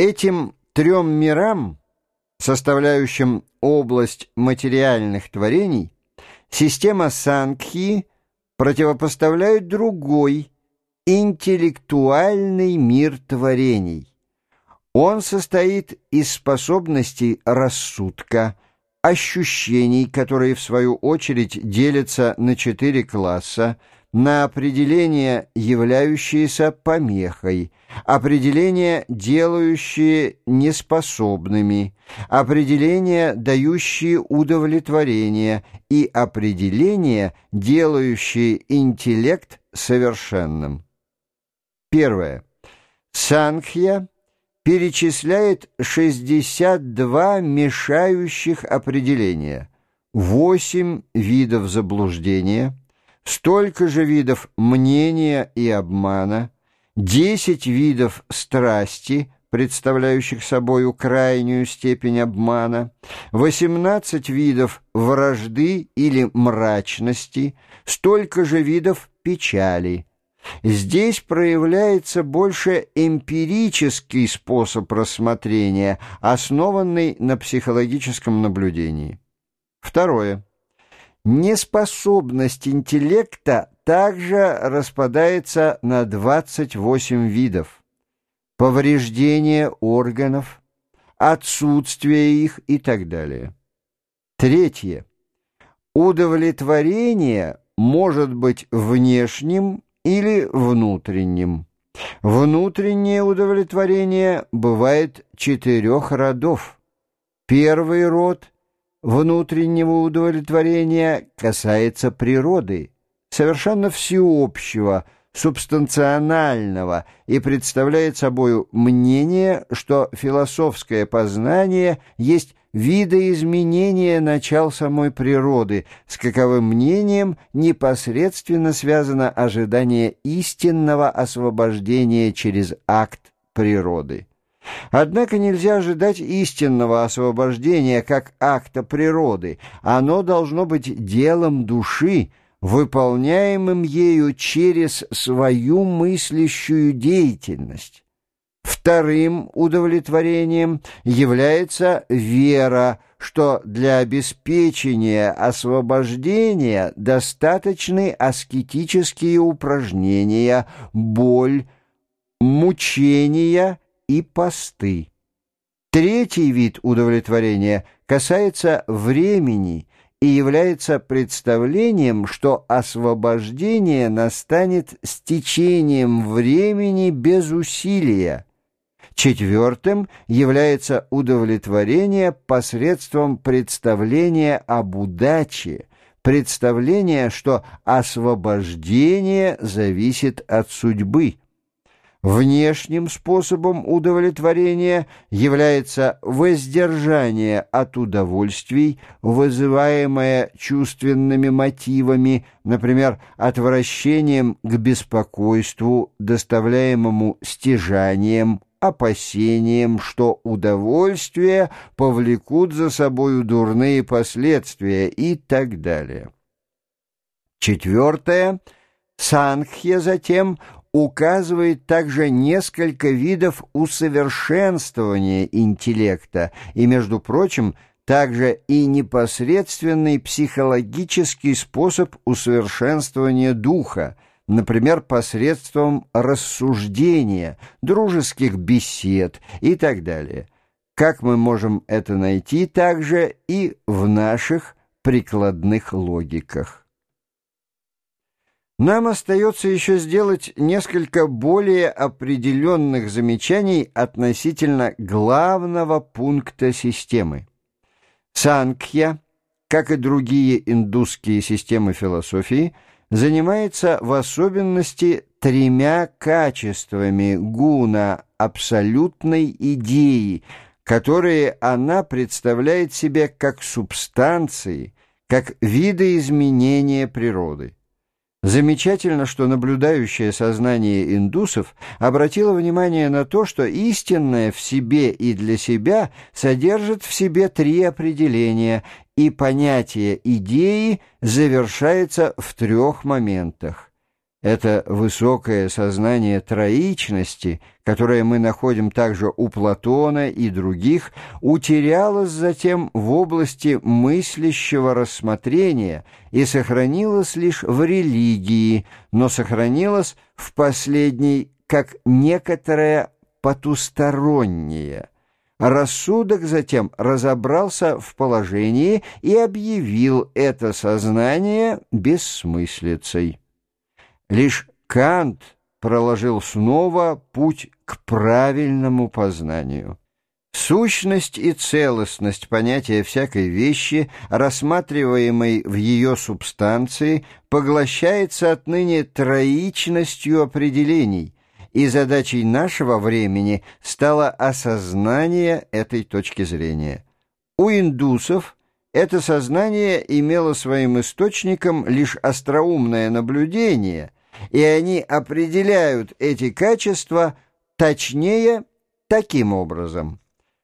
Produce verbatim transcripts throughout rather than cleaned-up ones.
Этим трем мирам, составляющим область материальных творений, система Сангхи противопоставляет другой, интеллектуальный мир творений. Он состоит из способностей рассудка, ощущений, которые в свою очередь делятся на четыре класса, на определения, являющиеся помехой, определения, делающие неспособными, определения, дающие удовлетворение, и определения, делающие интеллект совершенным. Первое. Сангхья перечисляет шестьдесят два мешающих определения, восемь видов заблуждения, столько же видов мнения и обмана, десять видов страсти, представляющих собою крайнюю степень обмана, восемнадцать видов вражды или мрачности, столько же видов печали. Здесь проявляется больше эмпирический способ рассмотрения, основанный на психологическом наблюдении. Второе. Неспособность интеллекта также распадается на двадцать восемь видов. Повреждение органов, отсутствие их и так далее. Третье. Удовлетворение может быть внешним или внутренним. Внутреннее удовлетворение бывает четырех родов. Первый род внутреннего удовлетворения касается природы, совершенно всеобщего, субстанционального, и представляет собою мнение, что философское познание есть видоизменение начал самой природы, с каковым мнением непосредственно связано ожидание истинного освобождения через акт природы. Однако нельзя ожидать истинного освобождения как акта природы. Оно должно быть делом души, выполняемым ею через свою мыслящую деятельность. Вторым удовлетворением является вера, что для обеспечения освобождения достаточны аскетические упражнения, боль, мучения и посты. Третий вид удовлетворения касается времени и является представлением, что освобождение настанет с течением времени без усилия. Четвертым является удовлетворение посредством представления об удаче, представление, что освобождение зависит от судьбы. Внешним способом удовлетворения является воздержание от удовольствий, вызываемое чувственными мотивами, например, отвращением к беспокойству, доставляемому стяжанием, опасением, что удовольствия повлекут за собою дурные последствия и так далее. Четвертое. Сангхья затем указывает также несколько видов усовершенствования интеллекта и, между прочим, также и непосредственный психологический способ усовершенствования духа, например, посредством рассуждения, дружеских бесед и так далее. Как мы можем это найти также и в наших прикладных логиках. Нам остается еще сделать несколько более определенных замечаний относительно главного пункта системы. Сангхья, как и другие индусские системы философии, занимается в особенности тремя качествами гуна абсолютной идеи, которые она представляет себе как субстанции, как видоизменения природы. Замечательно, что наблюдающее сознание индусов обратило внимание на то, что истинное в себе и для себя содержит в себе три определения, и понятие идеи завершается в трех моментах. Это высокое сознание троичности, которое мы находим также у Платона и других, утерялось затем в области мыслящего рассмотрения и сохранилось лишь в религии, но сохранилось в последней как некоторое потустороннее. Рассудок затем разобрался в положении и объявил это сознание бессмыслицей. Лишь Кант проложил снова путь к правильному познанию. Сущность и целостность понятия всякой вещи, рассматриваемой в ее субстанции, поглощается отныне троичностью определений, и задачей нашего времени стало осознание этой точки зрения. У индусов это сознание имело своим источником лишь остроумное наблюдение, и они определяют эти качества точнее таким образом.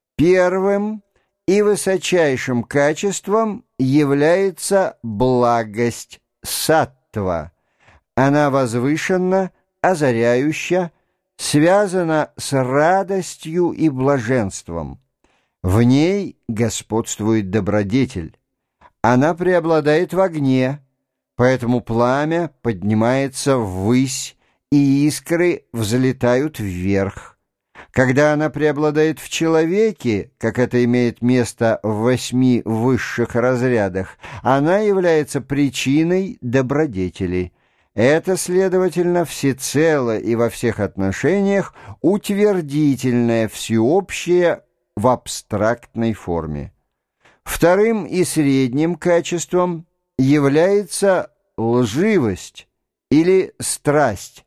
Первым и высочайшим качеством является благость, саттва. Она возвышенна, озаряюща, связана с радостью и блаженством. В ней господствует добродетель. Она преобладает в огне, поэтому пламя поднимается ввысь, и искры взлетают вверх. Когда она преобладает в человеке, как это имеет место в восьми высших разрядах, она является причиной добродетели. Это, следовательно, всецело и во всех отношениях утвердительное, всеобщее в абстрактной форме. Вторым и средним качеством является лживость или страсть,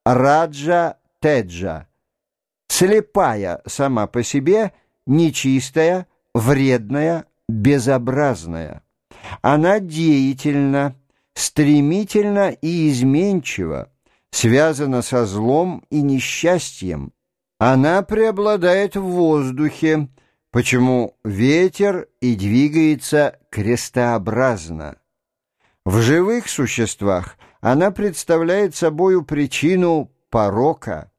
раджа-теджа, слепая сама по себе, нечистая, вредная, безобразная. Она деятельна, стремительно и изменчиво, связана со злом и несчастьем. Она преобладает в воздухе, почему ветер и двигается крестообразно. В живых существах она представляет собою причину порока.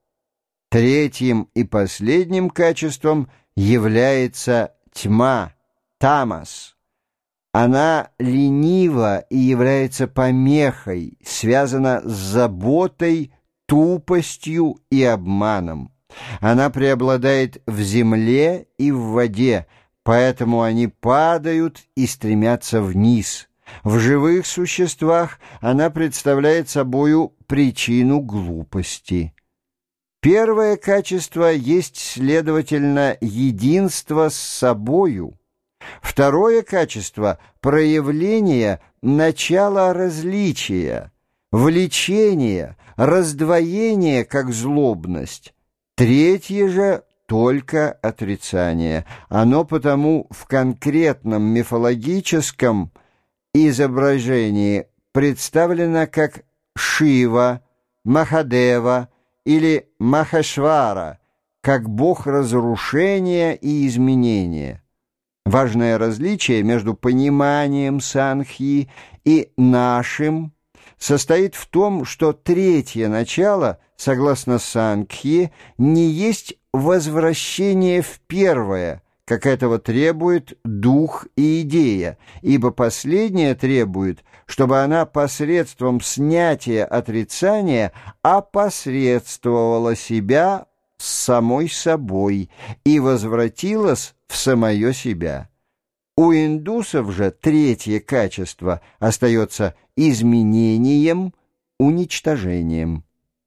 Третьим и последним качеством является тьма, тамас. Она ленива и является помехой, связана с заботой, тупостью и обманом. Она преобладает в земле и в воде, поэтому они падают и стремятся вниз. В живых существах она представляет собою причину глупости. Первое качество есть, следовательно, единство с собою. Второе качество — проявление начала различия, влечения, раздвоения как злобность. Третье же — только отрицание. Оно потому в конкретном мифологическом изображении представлено как Шива, Махадева или Махашвара, как бог разрушения и изменения. Важное различие между пониманием Санхьи и нашим состоит в том, что третье начало, согласно Санхьи, не есть возвращение в первое, как этого требует дух и идея, ибо последнее требует, чтобы она посредством снятия отрицания опосредствовала себя с самой собой и возвратилась в самое себя. У индусов же третье качество остается изменением, уничтожением.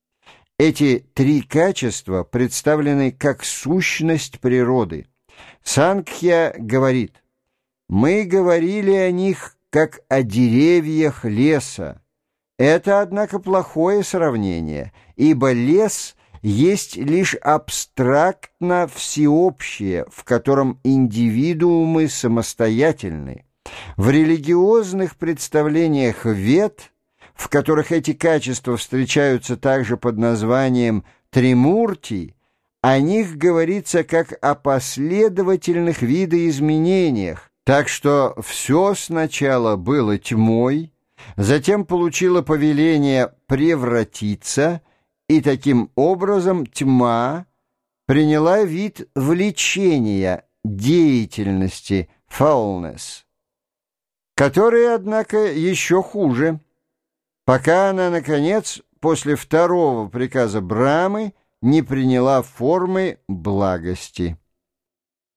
Эти три качества представлены как сущность природы. Санkhya говорит: «Мы говорили о них, как о деревьях леса». Это, однако, плохое сравнение, ибо лес есть лишь абстрактно всеобщее, в котором индивидуумы самостоятельны. В религиозных представлениях вед, в которых эти качества встречаются также под названием тримурти, о них говорится как о последовательных видоизменениях, так что все сначала было тьмой, затем получила повеление превратиться, и таким образом тьма приняла вид влечения, деятельности, foulness, которая, однако, еще хуже, пока она, наконец, после второго приказа Брамы не приняла формы благости.